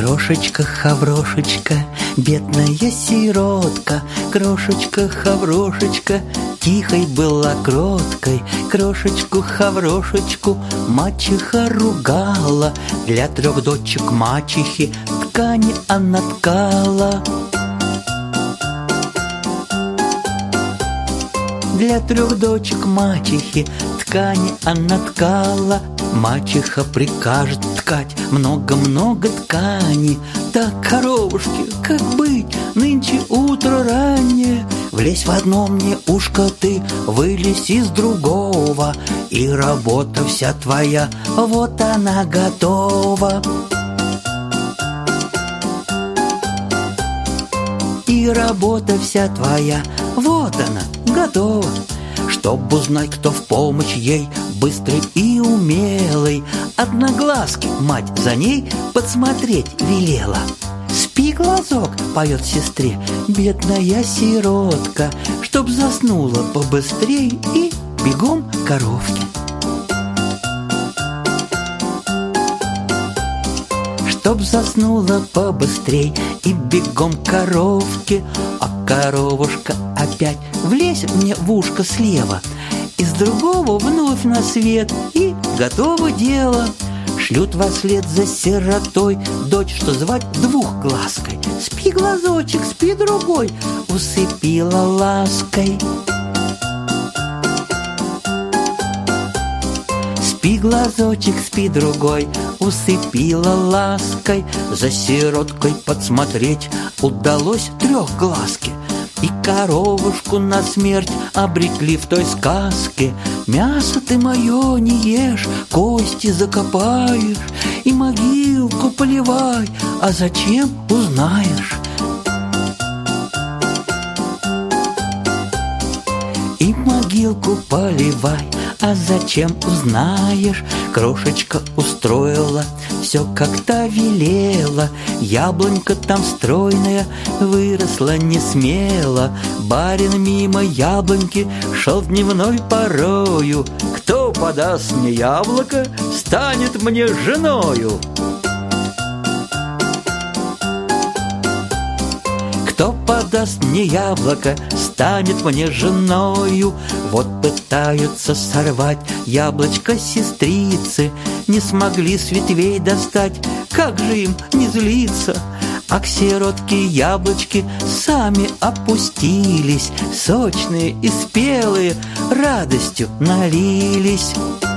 Крошечка-хаврошечка, бедная сиротка, крошечка-хаврошечка, тихой была кроткой. Крошечку-хаврошечку мачеха ругала, для 3 дочек мачехи ткани она ткала. Для 3 дочек мачехи ткани она ткала. Мачеха прикажет ткать много-много ткани. Так, коровушки, как быть, нынче утро раннее. Влезь в одно мне ушко ты, вылезь из другого, и работа вся твоя, вот она готова. И работа вся твоя, вот она готова. Чтоб узнать, кто в помощь ей, быстрый и умелый, одноглазки мать за ней подсмотреть велела. «Спи, глазок», — поет сестре, бедная сиротка, чтоб заснула побыстрей и бегом к коровке. Чтоб заснула побыстрей и бегом к коровке. А коровушка опять влезет мне в ушко слева, из другого вновь на свет, и готово дело. Шлют вослед за сиротой дочь, что звать двухглазкой. «Спи, глазочек, спи, другой», усыпила лаской. «Спи, глазочек, спи, другой», усыпила лаской. За сироткой подсмотреть удалось трехглазке, и коровушку на смерть обрекли в той сказке. «Мясо ты мое не ешь, кости закопаешь, и могилку поливай, а зачем — узнаешь». И могилку поливай, а зачем — узнаешь. Крошечка устроила все, как-то велела. Яблонька там стройная выросла не смело. Барин мимо яблоньки шел дневной порою. «Кто подаст мне яблоко, станет мне женою». «Кто подаст мне яблоко, станет мне женою». Вот пытаются сорвать яблочко сестрицы, не смогли с ветвей достать, как же им не злиться? А к сиротке яблочки сами опустились, сочные и спелые, радостью налились.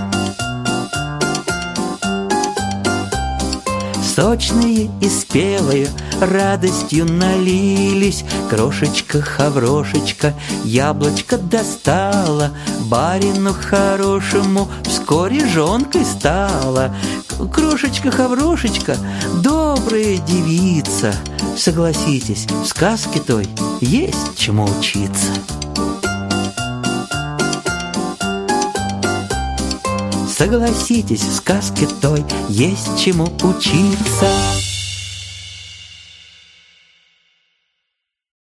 Сочные и спелые радостью налились. Крошечка-хаврошечка яблочко достала, барину хорошему вскоре жонкой стала. Крошечка-хаврошечка добрая девица, согласитесь, в сказке той есть чему учиться. Согласитесь, в сказке той есть чему учиться.